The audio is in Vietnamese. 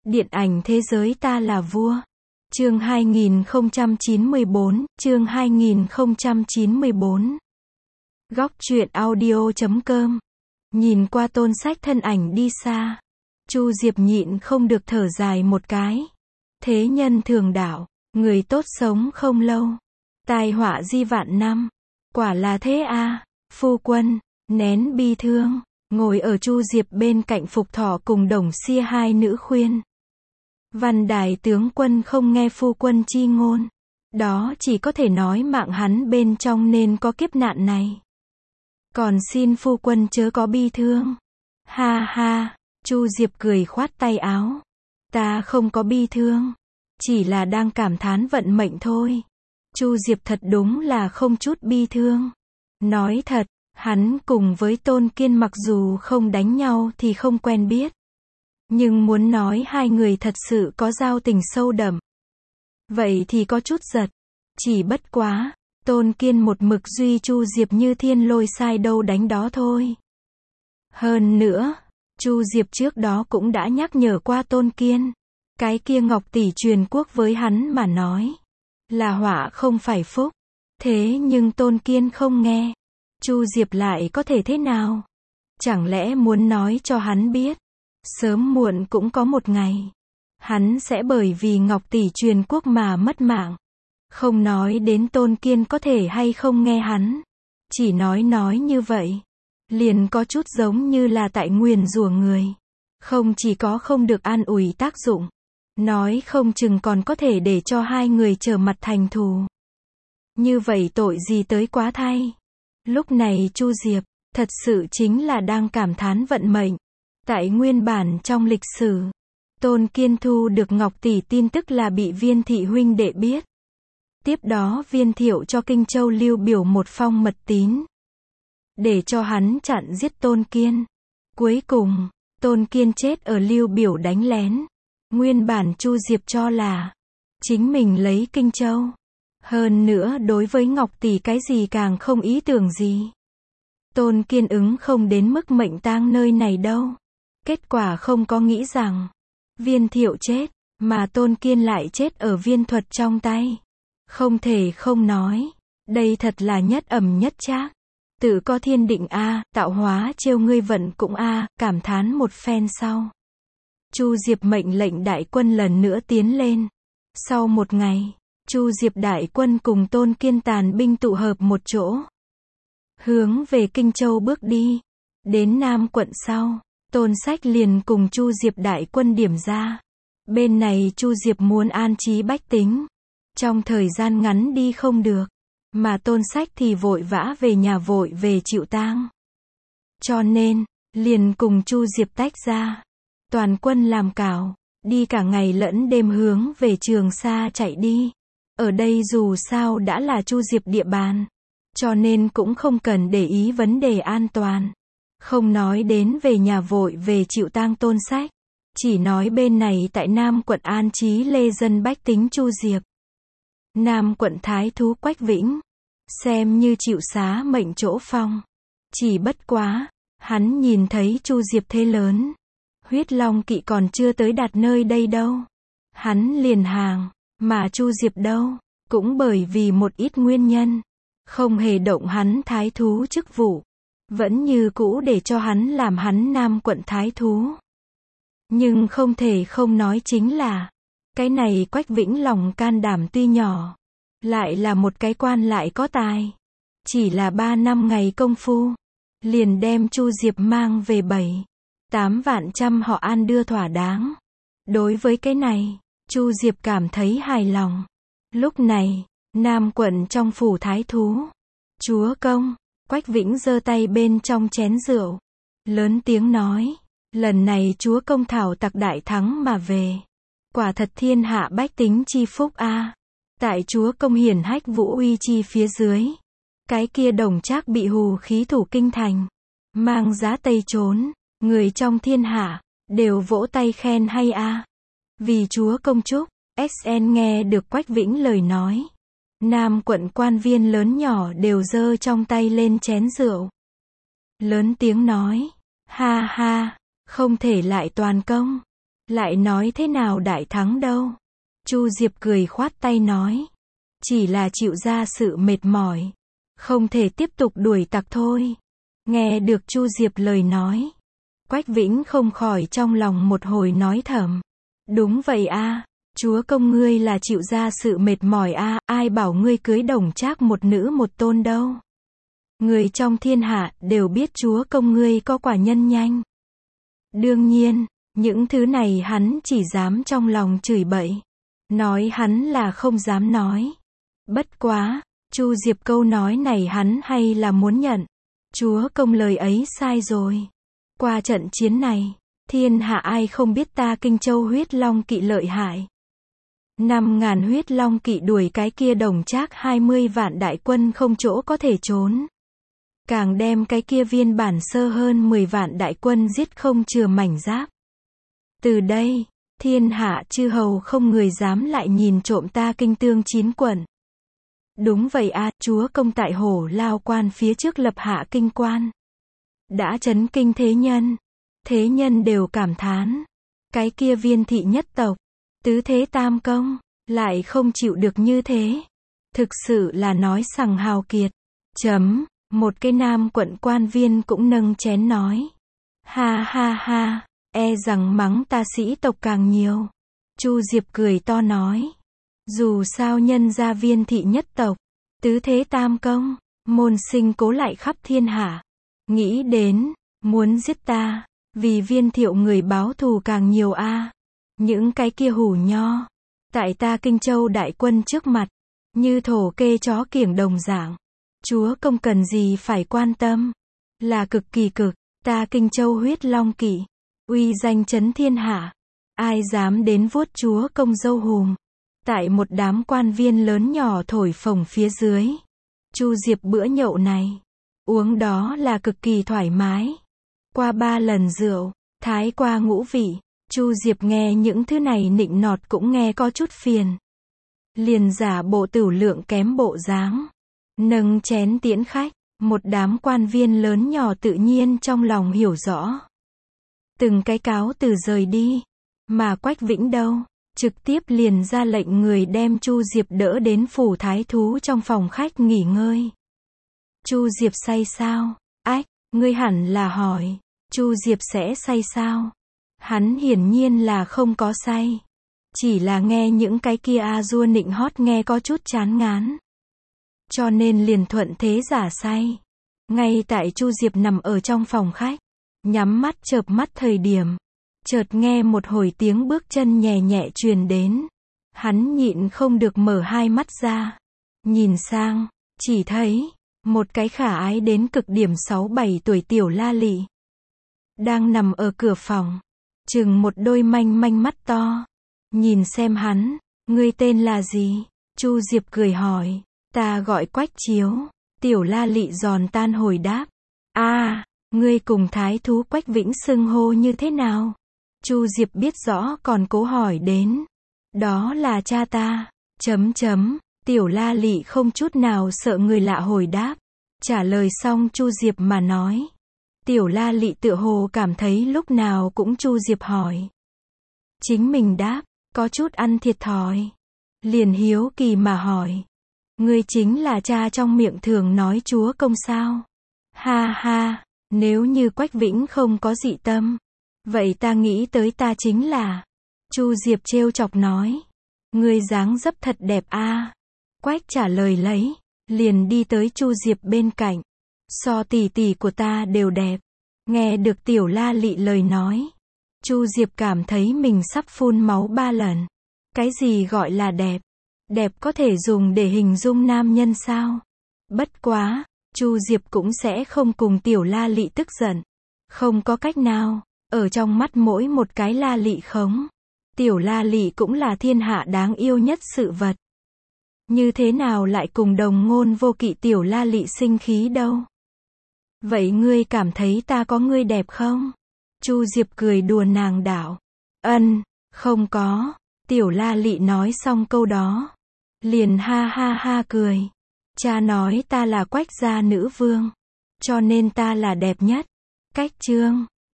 Điện ảnh thế giới ta là vua. Chương 2094, chương 2094. Góc truyện audio.com. Nhìn qua Tôn Sách thân ảnh đi xa, Chu Diệp nhịn không được thở dài một cái. Thế nhân thường đạo, người tốt sống không lâu, tai họa di vạn năm. Quả là thế a. Phu quân, nén bi thương, ngồi ở Chu Diệp bên cạnh Phục Thọ cùng Đồng Xia hai nữ khuyên. Văn Đài tướng quân không nghe phu quân chi ngôn, đó chỉ có thể nói mạng hắn bên trong nên có kiếp nạn này. Còn xin phu quân chớ có bi thương. Ha ha, Chu Diệp cười khoát tay áo. Ta không có bi thương, chỉ là đang cảm thán vận mệnh thôi. Chu Diệp thật đúng là không chút bi thương. Nói thật, hắn cùng với Tôn Kiên mặc dù không đánh nhau thì không quen biết. Nhưng muốn nói hai người thật sự có giao tình sâu đậm, vậy thì có chút giật. Chỉ bất quá, Tôn Kiên một mực duy Chu Diệp như thiên lôi sai đâu đánh đó thôi. Hơn nữa, Chu Diệp trước đó cũng đã nhắc nhở qua Tôn Kiên. Cái kia Ngọc tỷ truyền quốc với hắn mà nói là họa không phải phúc. Thế nhưng Tôn Kiên không nghe. Chu Diệp lại có thể thế nào? Chẳng lẽ muốn nói cho hắn biết, sớm muộn cũng có một ngày hắn sẽ bởi vì Ngọc tỷ truyền quốc mà mất mạng. Không nói đến Tôn Kiên có thể hay không nghe hắn, chỉ nói như vậy liền có chút giống như là tại nguyền rủa người. Không chỉ có không được an ủi tác dụng, nói không chừng còn có thể để cho hai người trở mặt thành thù. Như vậy tội gì tới quá thay. Lúc này Chu Diệp thật sự chính là đang cảm thán vận mệnh. Tại nguyên bản trong lịch sử, Tôn Kiên thu được Ngọc tỷ tin tức là bị Viên thị huynh đệ biết. Tiếp đó Viên Thiệu cho Kinh Châu Lưu Biểu một phong mật tín, để cho hắn chặn giết Tôn Kiên. Cuối cùng, Tôn Kiên chết ở Lưu Biểu đánh lén. Nguyên bản Chu Diệp cho là chính mình lấy Kinh Châu. Hơn nữa đối với Ngọc tỷ cái gì càng không ý tưởng gì. Tôn Kiên ứng không đến mức mệnh tang nơi này đâu. Kết quả không có nghĩ rằng Viên Thiệu chết, mà Tôn Kiên lại chết ở Viên Thuật trong tay. Không thể không nói, đây thật là nhất ẩm nhất trác. Tự có thiên định a, tạo hóa trêu ngươi vận cũng a, cảm thán một phen sau. Chu Diệp mệnh lệnh đại quân lần nữa tiến lên. Sau một ngày, Chu Diệp đại quân cùng Tôn Kiên tàn binh tụ hợp một chỗ, hướng về Kinh Châu bước đi. Đến Nam quận sau, Tôn Sách liền cùng Chu Diệp đại quân điểm ra. Bên này Chu Diệp muốn an trí bách tính, trong thời gian ngắn đi không được, mà Tôn Sách thì vội vã về nhà vội về chịu tang. Cho nên, liền cùng Chu Diệp tách ra. Toàn quân làm cảo, đi cả ngày lẫn đêm hướng về Trường Sa chạy đi. Ở đây dù sao đã là Chu Diệp địa bàn, cho nên cũng không cần để ý vấn đề an toàn. Không nói đến về nhà vội về chịu tang Tôn Sách, chỉ nói bên này tại Nam quận an trí lê dân bách tính Chu Diệp. Nam quận thái thú Quách Vĩnh, xem như chịu xá mệnh chỗ phong. Chỉ bất quá, hắn nhìn thấy Chu Diệp thế lớn, huyết long kỵ còn chưa tới đạt nơi đây đâu, hắn liền hàng. Mà Chu Diệp đâu, cũng bởi vì một ít nguyên nhân, không hề động hắn thái thú chức vụ, vẫn như cũ để cho hắn làm hắn Nam quận thái thú. Nhưng không thể không nói chính là, cái này Quách Vĩnh lòng can đảm tuy nhỏ, lại là một cái quan lại có tài. Chỉ là 3 năm ngày công phu, liền đem Chu Diệp mang về 7-8 vạn trăm họ an đưa thỏa đáng. Đối với cái này, Chu Diệp cảm thấy hài lòng. Lúc này, Nam quận trong phủ thái thú, chúa công, Quách Vĩnh giơ tay bên trong chén rượu, lớn tiếng nói, lần này chúa công thảo tặc đại thắng mà về, quả thật thiên hạ bách tính chi phúc a. Tại chúa công hiển hách vũ uy chi phía dưới, cái kia Đồng Trác bị hù khí thủ kinh thành, mang giá tây trốn, người trong thiên hạ đều vỗ tay khen hay a. Vì chúa công chúc. SN nghe được Quách Vĩnh lời nói, Nam quận quan viên lớn nhỏ đều giơ trong tay lên chén rượu, lớn tiếng nói, ha ha, không thể lại toàn công. Lại nói thế nào đại thắng đâu. Chu Diệp cười khoát tay nói. Chỉ là chịu ra sự mệt mỏi. Không thể tiếp tục đuổi tặc thôi. Nghe được Chu Diệp lời nói. Quách Vĩnh không khỏi trong lòng một hồi nói thầm. Đúng vậy a, chúa công ngươi là chịu ra sự mệt mỏi a, ai bảo ngươi cưới Đồng Trác một nữ một tôn đâu. Người trong thiên hạ đều biết chúa công ngươi có quả nhân nhanh. Đương nhiên, những thứ này hắn chỉ dám trong lòng chửi bậy. Nói hắn là không dám nói. Bất quá, Chu Diệp câu nói này hắn hay là muốn nhận. Chúa công lời ấy sai rồi. Qua trận chiến này, thiên hạ ai không biết ta Kinh Châu huyết long kỵ lợi hại. 5.000 huyết long kỵ đuổi cái kia Đồng Trác 20 vạn đại quân không chỗ có thể trốn. Càng đem cái kia Viên Bản Sơ hơn 10 vạn đại quân giết không chừa mảnh giáp. Từ đây, thiên hạ chư hầu không người dám lại nhìn trộm ta Kinh Tương 9 quận. Đúng vậy a, chúa công tại Hổ Lao Quan phía trước lập hạ kinh quan. Đã chấn kinh thế nhân. Thế nhân đều cảm thán. Cái kia Viên thị nhất tộc, tứ thế tam công, lại không chịu được như thế. Thực sự là nói sằng hào kiệt. Một cái nam quận quan viên cũng nâng chén nói. Ha ha ha, e rằng mắng ta sĩ tộc càng nhiều. Chu Diệp cười to nói. Dù sao nhân gia Viên thị nhất tộc, tứ thế tam công, môn sinh cố lại khắp thiên hạ. Nghĩ đến, muốn giết ta, vì Viên thiệu người báo thù càng nhiều a. Những cái kia hủ nho, tại ta Kinh Châu đại quân trước mặt, như thổ kê chó kiểng đồng dạng. Chúa công cần gì phải quan tâm, là cực kỳ cực, ta Kinh Châu huyết long kỵ, uy danh chấn thiên hạ. Ai dám đến vuốt chúa công dâu hùm. Tại một đám quan viên lớn nhỏ thổi phồng phía dưới. Chu Diệp bữa nhậu này, uống đó là cực kỳ thoải mái. Qua 3 lần rượu, thái qua ngũ vị, Chu Diệp nghe những thứ này nịnh nọt cũng nghe có chút phiền. Liền giả bộ tửu lượng kém bộ dáng. Nâng chén tiễn khách, một đám quan viên lớn nhỏ tự nhiên trong lòng hiểu rõ. Từng cái cáo từ rời đi. Mà Quách Vĩnh đâu, trực tiếp liền ra lệnh người đem Chu Diệp đỡ đến phủ thái thú trong phòng khách nghỉ ngơi. Chu Diệp say sao? Ách, ngươi hẳn là hỏi, Chu Diệp sẽ say sao? Hắn hiển nhiên là không có say. Chỉ là nghe những cái kia a dua nịnh hót nghe có chút chán ngán. Cho nên liền thuận thế giả say. Ngay tại Chu Diệp nằm ở trong phòng khách, nhắm mắt chợp mắt thời điểm, chợt nghe một hồi tiếng bước chân nhẹ nhẹ truyền đến. Hắn nhịn không được mở hai mắt ra. Nhìn sang, chỉ thấy một cái khả ái đến cực điểm 6-7 tuổi tiểu La Lị đang nằm ở cửa phòng, chừng một đôi manh manh mắt to. Nhìn xem hắn, ngươi tên là gì? Chu Diệp cười hỏi. Ta gọi Quách Chiếu. Tiểu La Lị giòn tan hồi đáp. A, ngươi cùng thái thú Quách Vĩnh xưng hô như thế nào? Chu Diệp biết rõ còn cố hỏi đến. Đó là cha ta. Tiểu La Lị không chút nào sợ người lạ hồi đáp. Trả lời xong Chu Diệp mà nói. Tiểu La Lị tựa hồ cảm thấy lúc nào cũng Chu Diệp hỏi. Chính mình đáp, có chút ăn thiệt thòi. Liền hiếu kỳ mà hỏi. Ngươi chính là cha trong miệng thường nói chúa công sao? Ha ha, nếu như Quách Vĩnh không có dị tâm, vậy ta nghĩ tới ta chính là. Chu Diệp trêu chọc nói. Ngươi dáng dấp thật đẹp a. Quách trả lời lấy, liền đi tới Chu Diệp bên cạnh. So tỷ tỷ của ta đều đẹp. Nghe được Tiểu La Lị lời nói, Chu Diệp cảm thấy mình sắp phun máu 3 lần. Cái gì gọi là đẹp? Đẹp có thể dùng để hình dung nam nhân sao? Bất quá, Chu Diệp cũng sẽ không cùng Tiểu La Lị tức giận. Không có cách nào, ở trong mắt mỗi một cái La Lị khống, Tiểu La Lị cũng là thiên hạ đáng yêu nhất sự vật. Như thế nào lại cùng đồng ngôn vô kỵ Tiểu La Lị sinh khí đâu? Vậy ngươi cảm thấy ta có ngươi đẹp không? Chu Diệp cười đùa nàng đảo. Không có. Tiểu La Lị nói xong câu đó, liền ha ha ha cười. Cha nói ta là Quách gia nữ vương, cho nên ta là đẹp nhất. Cách chương